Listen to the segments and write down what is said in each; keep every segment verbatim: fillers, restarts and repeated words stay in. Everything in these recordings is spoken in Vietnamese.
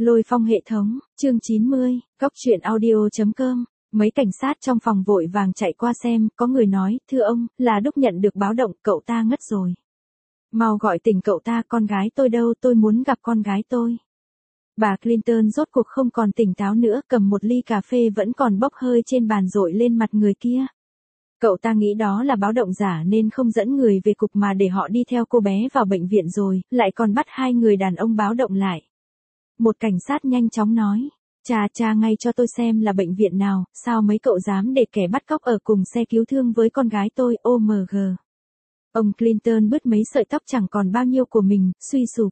Lôi phong hệ thống, chương chín mươi, góc truyện audio chấm com. Mấy cảnh sát trong phòng vội vàng chạy qua xem, có người nói, thưa ông, là Đúc nhận được báo động, cậu ta ngất rồi. Mau gọi tỉnh cậu ta, con gái tôi đâu, tôi muốn gặp con gái tôi. Bà Clinton rốt cuộc không còn tỉnh táo nữa, cầm một ly cà phê vẫn còn bốc hơi trên bàn dội lên mặt người kia. Cậu ta nghĩ đó là báo động giả nên không dẫn người về cục mà để họ đi theo cô bé vào bệnh viện rồi, lại còn bắt hai người đàn ông báo động lại. Một cảnh sát nhanh chóng nói, cha cha ngay cho tôi xem là bệnh viện nào, sao mấy cậu dám để kẻ bắt cóc ở cùng xe cứu thương với con gái tôi, ô em giê. Ông Clinton bứt mấy sợi tóc chẳng còn bao nhiêu của mình, suy sụp.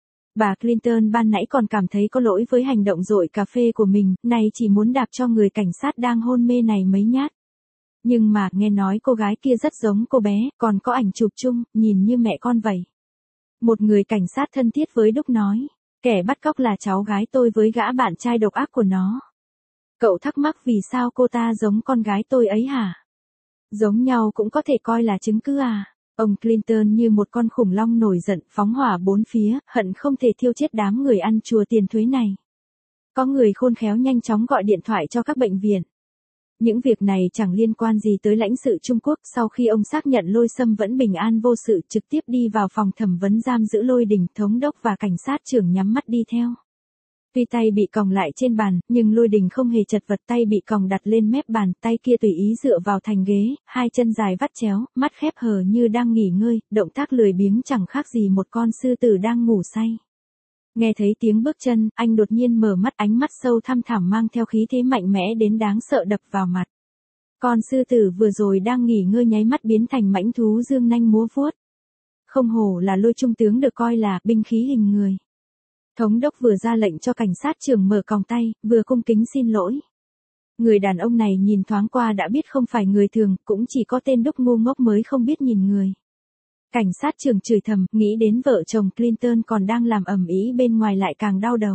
Bà Clinton ban nãy còn cảm thấy có lỗi với hành động dội cà phê của mình, nay chỉ muốn đạp cho người cảnh sát đang hôn mê này mấy nhát. Nhưng mà, nghe nói cô gái kia rất giống cô bé, còn có ảnh chụp chung, nhìn như mẹ con vậy. Một người cảnh sát thân thiết với Đúc nói, kẻ bắt cóc là cháu gái tôi với gã bạn trai độc ác của nó. Cậu thắc mắc vì sao cô ta giống con gái tôi ấy hả? Giống nhau cũng có thể coi là chứng cứ à? Ông Clinton như một con khủng long nổi giận, phóng hỏa bốn phía, hận không thể thiêu chết đám người ăn chùa tiền thuế này. Có người khôn khéo nhanh chóng gọi điện thoại cho các bệnh viện. Những việc này chẳng liên quan gì tới lãnh sự Trung Quốc, sau khi ông xác nhận Lôi Sâm vẫn bình an vô sự, trực tiếp đi vào phòng thẩm vấn giam giữ Lôi Đình, thống đốc và cảnh sát trưởng nhắm mắt đi theo. Tuy tay bị còng lại trên bàn, nhưng Lôi Đình không hề chật vật, tay bị còng đặt lên mép bàn, tay kia tùy ý dựa vào thành ghế, hai chân dài vắt chéo, mắt khép hờ như đang nghỉ ngơi, động tác lười biếng chẳng khác gì một con sư tử đang ngủ say. Nghe thấy tiếng bước chân, anh đột nhiên mở mắt, ánh mắt sâu thăm thẳm mang theo khí thế mạnh mẽ đến đáng sợ đập vào mặt. Con sư tử vừa rồi đang nghỉ ngơi nháy mắt biến thành mãnh thú dương nanh múa vuốt. Không hổ là Lôi trung tướng được coi là binh khí hình người. Thống đốc vừa ra lệnh cho cảnh sát trưởng mở còng tay, vừa cung kính xin lỗi. Người đàn ông này nhìn thoáng qua đã biết không phải người thường, cũng chỉ có tên Đúc ngu ngốc mới không biết nhìn người. Cảnh sát trưởng chửi thầm, nghĩ đến vợ chồng Clinton còn đang làm ầm ĩ bên ngoài lại càng đau đầu.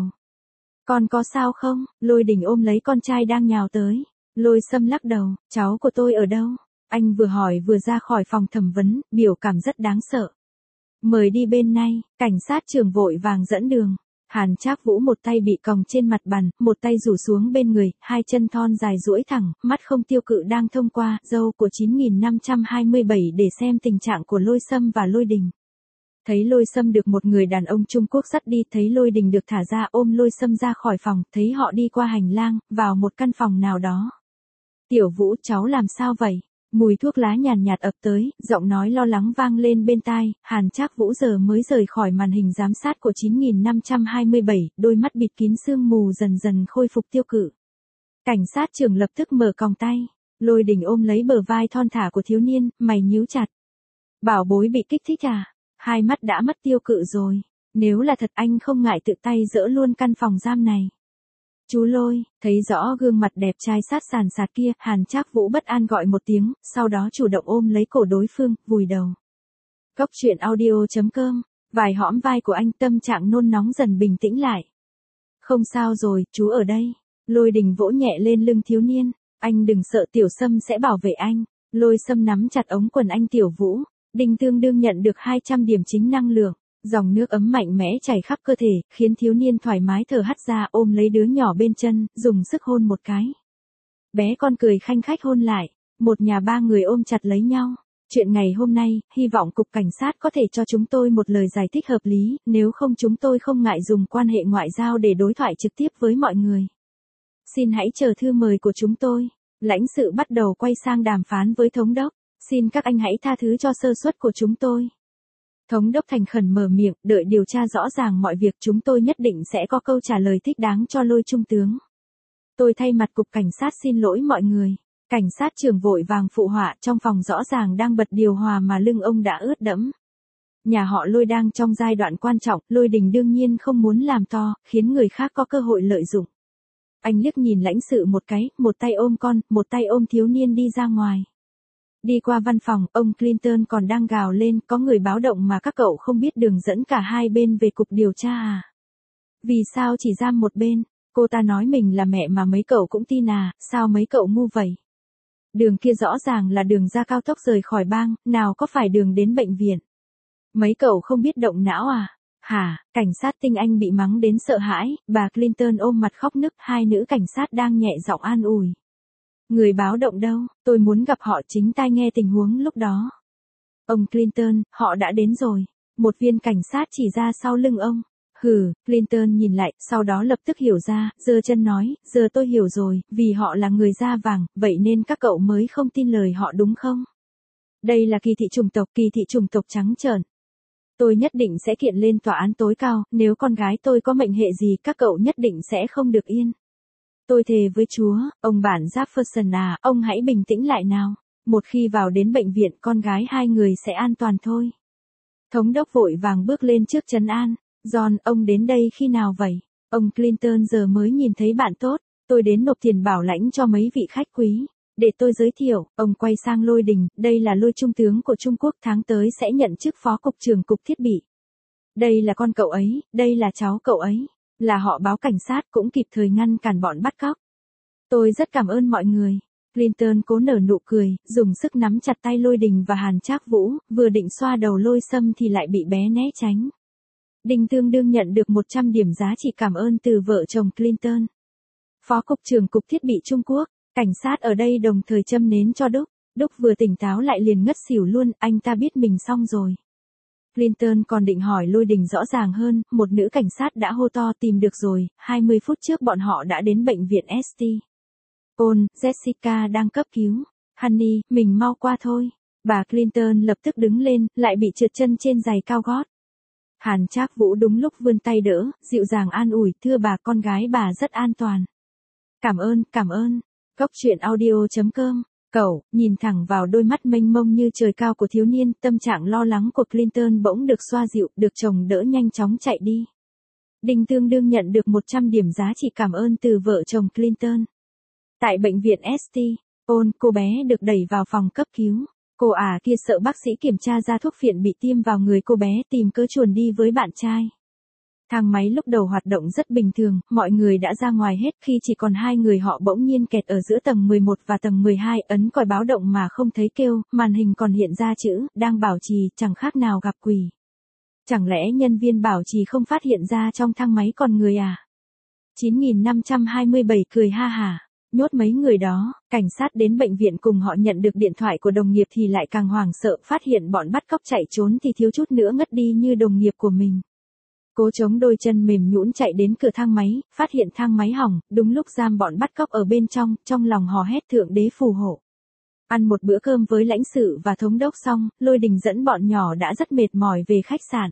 Con có sao không? Lôi Đình ôm lấy con trai đang nhào tới. Lôi Sâm lắc đầu, cháu của tôi ở đâu? Anh vừa hỏi vừa ra khỏi phòng thẩm vấn, biểu cảm rất đáng sợ. Mời đi bên này, cảnh sát trưởng vội vàng dẫn đường. Hàn Trác Vũ một tay bị còng trên mặt bàn, một tay rủ xuống bên người, hai chân thon dài duỗi thẳng, mắt không tiêu cự đang thông qua râu của chín nghìn năm trăm hai mươi bảy để xem tình trạng của Lôi Sâm và Lôi Đình. Thấy Lôi Sâm được một người đàn ông Trung Quốc dắt đi, thấy Lôi Đình được thả ra, ôm Lôi Sâm ra khỏi phòng, thấy họ đi qua hành lang, vào một căn phòng nào đó. Tiểu Vũ, cháu làm sao vậy? Mùi thuốc lá nhàn nhạt ập tới, giọng nói lo lắng vang lên bên tai. Hàn Trác Vũ giờ mới rời khỏi màn hình giám sát của chín nghìn năm trăm hai mươi bảy, đôi mắt bịt kín sương mù dần dần khôi phục tiêu cự. Cảnh sát trưởng lập tức mở còng tay. Lôi Đình ôm lấy bờ vai thon thả của thiếu niên, mày nhíu chặt. Bảo bối bị kích thích à? Hai mắt đã mất tiêu cự rồi. Nếu là thật anh không ngại tự tay dỡ luôn căn phòng giam này. Chú Lôi, thấy rõ gương mặt đẹp trai sát sàn sạt kia, Hàn Trác Vũ bất an gọi một tiếng, sau đó chủ động ôm lấy cổ đối phương, vùi đầu. Góc truyện audio chấm com, vài hõm vai của anh, tâm trạng nôn nóng dần bình tĩnh lại. Không sao rồi, chú ở đây. Lôi Đình vỗ nhẹ lên lưng thiếu niên, anh đừng sợ, Tiểu Sâm sẽ bảo vệ anh. Lôi Sâm nắm chặt ống quần anh. Tiểu Vũ, Đinh tương đương nhận được hai trăm điểm chính năng lượng. Dòng nước ấm mạnh mẽ chảy khắp cơ thể, khiến thiếu niên thoải mái thở hắt ra, ôm lấy đứa nhỏ bên chân, dùng sức hôn một cái. Bé con cười khanh khách hôn lại, một nhà ba người ôm chặt lấy nhau. Chuyện ngày hôm nay, hy vọng cục cảnh sát có thể cho chúng tôi một lời giải thích hợp lý, nếu không chúng tôi không ngại dùng quan hệ ngoại giao để đối thoại trực tiếp với mọi người. Xin hãy chờ thư mời của chúng tôi. Lãnh sự bắt đầu quay sang đàm phán với thống đốc. Xin các anh hãy tha thứ cho sơ suất của chúng tôi. Thống đốc thành khẩn mở miệng, đợi điều tra rõ ràng mọi việc chúng tôi nhất định sẽ có câu trả lời thích đáng cho Lôi trung tướng. Tôi thay mặt cục cảnh sát xin lỗi mọi người. Cảnh sát trưởng vội vàng phụ họa, trong phòng rõ ràng đang bật điều hòa mà lưng ông đã ướt đẫm. Nhà họ Lôi đang trong giai đoạn quan trọng, Lôi Đình đương nhiên không muốn làm to, khiến người khác có cơ hội lợi dụng. Anh liếc nhìn lãnh sự một cái, một tay ôm con, một tay ôm thiếu niên đi ra ngoài. Đi qua văn phòng, ông Clinton còn đang gào lên, có người báo động mà các cậu không biết đường dẫn cả hai bên về cục điều tra à? Vì sao chỉ giam một bên? Cô ta nói mình là mẹ mà mấy cậu cũng tin à, sao mấy cậu ngu vậy? Đường kia rõ ràng là đường ra cao tốc rời khỏi bang, nào có phải đường đến bệnh viện? Mấy cậu không biết động não à? Hả, cảnh sát tinh Anh bị mắng đến sợ hãi, bà Clinton ôm mặt khóc nức, hai nữ cảnh sát đang nhẹ giọng an ủi. Người báo động đâu, tôi muốn gặp họ chính tai nghe tình huống lúc đó. Ông Clinton, họ đã đến rồi. Một viên cảnh sát chỉ ra sau lưng ông. Hừ, Clinton nhìn lại, sau đó lập tức hiểu ra, giơ chân nói, giờ tôi hiểu rồi, vì họ là người da vàng, vậy nên các cậu mới không tin lời họ đúng không? Đây là kỳ thị chủng tộc, kỳ thị chủng tộc trắng trợn. Tôi nhất định sẽ kiện lên tòa án tối cao, nếu con gái tôi có mệnh hệ gì các cậu nhất định sẽ không được yên. Tôi thề với Chúa, ông bản Jefferson à, ông hãy bình tĩnh lại nào. Một khi vào đến bệnh viện con gái hai người sẽ an toàn thôi. Thống đốc vội vàng bước lên trước trấn an. John, ông đến đây khi nào vậy? Ông Clinton giờ mới nhìn thấy bạn tốt. Tôi đến nộp tiền bảo lãnh cho mấy vị khách quý. Để tôi giới thiệu, ông quay sang Lôi Đình, đây là Lôi trung tướng của Trung Quốc tháng tới sẽ nhận chức phó cục trưởng cục thiết bị. Đây là con cậu ấy, đây là cháu cậu ấy. Là họ báo cảnh sát cũng kịp thời ngăn cản bọn bắt cóc. Tôi rất cảm ơn mọi người. Clinton cố nở nụ cười, dùng sức nắm chặt tay Lôi Đình và Hàn Trác Vũ, vừa định xoa đầu Lôi Sâm thì lại bị bé né tránh. Đinh tương đương nhận được một trăm điểm giá trị cảm ơn từ vợ chồng Clinton. Phó cục trưởng cục thiết bị Trung Quốc, cảnh sát ở đây đồng thời châm nến cho Đúc. Đúc vừa tỉnh táo lại liền ngất xỉu luôn, anh ta biết mình xong rồi. Clinton còn định hỏi Lôi Đình rõ ràng hơn, một nữ cảnh sát đã hô to tìm được rồi, hai mươi phút trước bọn họ đã đến bệnh viện ét tê. Paul, Jessica đang cấp cứu. Honey, mình mau qua thôi. Bà Clinton lập tức đứng lên, lại bị trượt chân trên giày cao gót. Hàn Trác Vũ đúng lúc vươn tay đỡ, dịu dàng an ủi, thưa bà con gái bà rất an toàn. Cảm ơn, cảm ơn. Góc truyện audio chấm com. Cậu, nhìn thẳng vào đôi mắt mênh mông như trời cao của thiếu niên, tâm trạng lo lắng của Clinton bỗng được xoa dịu, được chồng đỡ nhanh chóng chạy đi. Đinh tương đương nhận được một trăm điểm giá trị cảm ơn từ vợ chồng Clinton. Tại bệnh viện ét tê, Paul, cô bé được đẩy vào phòng cấp cứu. Cô ả kia sợ bác sĩ kiểm tra ra thuốc phiện bị tiêm vào người cô bé tìm cớ chuồn đi với bạn trai. Thang máy lúc đầu hoạt động rất bình thường, mọi người đã ra ngoài hết khi chỉ còn hai người họ bỗng nhiên kẹt ở giữa tầng mười một và tầng mười hai, ấn còi báo động mà không thấy kêu, màn hình còn hiện ra chữ, đang bảo trì, chẳng khác nào gặp quỷ. Chẳng lẽ nhân viên bảo trì không phát hiện ra trong thang máy còn người à? chín nghìn năm trăm hai mươi bảy cười ha hả. Nhốt mấy người đó, cảnh sát đến bệnh viện cùng họ nhận được điện thoại của đồng nghiệp thì lại càng hoảng sợ, phát hiện bọn bắt cóc chạy trốn thì thiếu chút nữa ngất đi như đồng nghiệp của mình. Cố chống đôi chân mềm nhũn chạy đến cửa thang máy, phát hiện thang máy hỏng, đúng lúc giam bọn bắt cóc ở bên trong, trong lòng hò hét thượng đế phù hộ. Ăn một bữa cơm với lãnh sự và thống đốc xong, Lôi Đình dẫn bọn nhỏ đã rất mệt mỏi về khách sạn.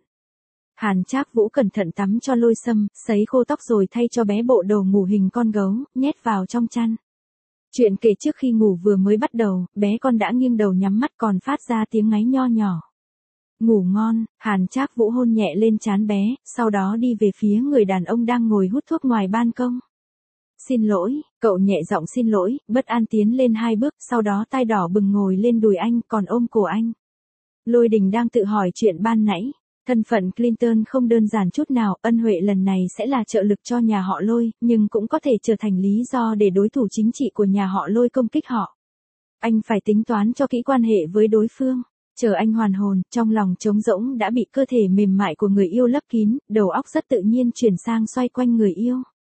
Hàn Trác Vũ cẩn thận tắm cho Lôi Sâm, sấy khô tóc rồi thay cho bé bộ đồ ngủ hình con gấu, nhét vào trong chăn. Chuyện kể trước khi ngủ vừa mới bắt đầu, bé con đã nghiêng đầu nhắm mắt còn phát ra tiếng ngáy nho nhỏ. Ngủ ngon, Hàn Trác Vũ hôn nhẹ lên trán bé, sau đó đi về phía người đàn ông đang ngồi hút thuốc ngoài ban công. Xin lỗi, cậu nhẹ giọng xin lỗi, bất an tiến lên hai bước, sau đó tai đỏ bừng ngồi lên đùi anh, còn ôm cổ anh. Lôi Đình đang tự hỏi chuyện ban nãy. Thân phận Clinton không đơn giản chút nào, ân huệ lần này sẽ là trợ lực cho nhà họ Lôi, nhưng cũng có thể trở thành lý do để đối thủ chính trị của nhà họ Lôi công kích họ. Anh phải tính toán cho kỹ quan hệ với đối phương. Chờ anh hoàn hồn, trong lòng trống rỗng đã bị cơ thể mềm mại của người yêu lấp kín, đầu óc rất tự nhiên chuyển sang xoay quanh người yêu.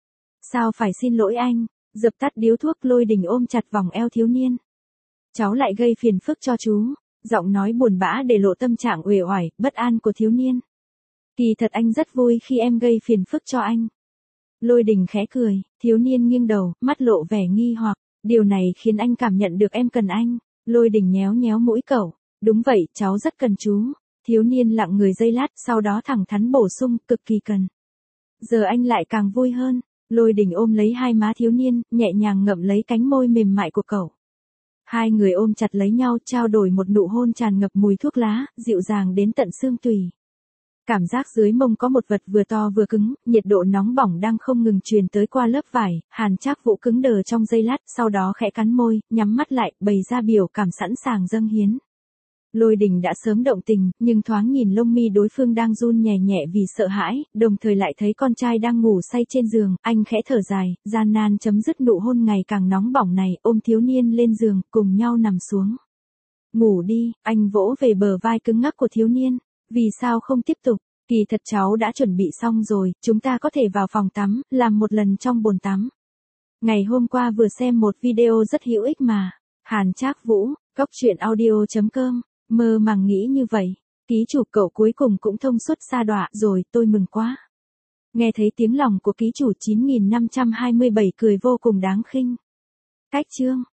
Sao phải xin lỗi anh? Dập tắt điếu thuốc, Lôi Đình ôm chặt vòng eo thiếu niên. Cháu lại gây phiền phức cho chú. Giọng nói buồn bã để lộ tâm trạng uể oải, bất an của thiếu niên. Kỳ thật anh rất vui khi em gây phiền phức cho anh. Lôi Đình khẽ cười, thiếu niên nghiêng đầu, mắt lộ vẻ nghi hoặc, điều này khiến anh cảm nhận được em cần anh. Lôi Đình nhéo nhéo mũi cậu, đúng vậy, cháu rất cần chú. Thiếu niên lặng người giây lát, sau đó thẳng thắn bổ sung, cực kỳ cần. Giờ anh lại càng vui hơn. Lôi Đình ôm lấy hai má thiếu niên, nhẹ nhàng ngậm lấy cánh môi mềm mại của cậu. Hai người ôm chặt lấy nhau, trao đổi một nụ hôn tràn ngập mùi thuốc lá, dịu dàng đến tận xương tủy. Cảm giác dưới mông có một vật vừa to vừa cứng, nhiệt độ nóng bỏng đang không ngừng truyền tới qua lớp vải, Hàn Trác Vũ cứng đờ trong giây lát, sau đó khẽ cắn môi, nhắm mắt lại, bày ra biểu cảm sẵn sàng dâng hiến. Lôi Đình đã sớm động tình, nhưng thoáng nhìn lông mi đối phương đang run nhẹ nhẹ vì sợ hãi, đồng thời lại thấy con trai đang ngủ say trên giường, anh khẽ thở dài, gian nan chấm dứt nụ hôn ngày càng nóng bỏng này, ôm thiếu niên lên giường, cùng nhau nằm xuống. Ngủ đi, anh vỗ về bờ vai cứng ngắc của thiếu niên, vì sao không tiếp tục, Kỳ thật cháu đã chuẩn bị xong rồi, chúng ta có thể vào phòng tắm, làm một lần trong bồn tắm. Ngày hôm qua vừa xem một video rất hữu ích mà. Hàn Trác Vũ, cốc truyện audio chấm com, mơ màng nghĩ như vậy. Ký chủ cậu cuối cùng cũng thông suốt sa đọa rồi, tôi mừng quá. Nghe thấy tiếng lòng của ký chủ chín nghìn năm trăm hai mươi bảy cười vô cùng đáng khinh. Cách chương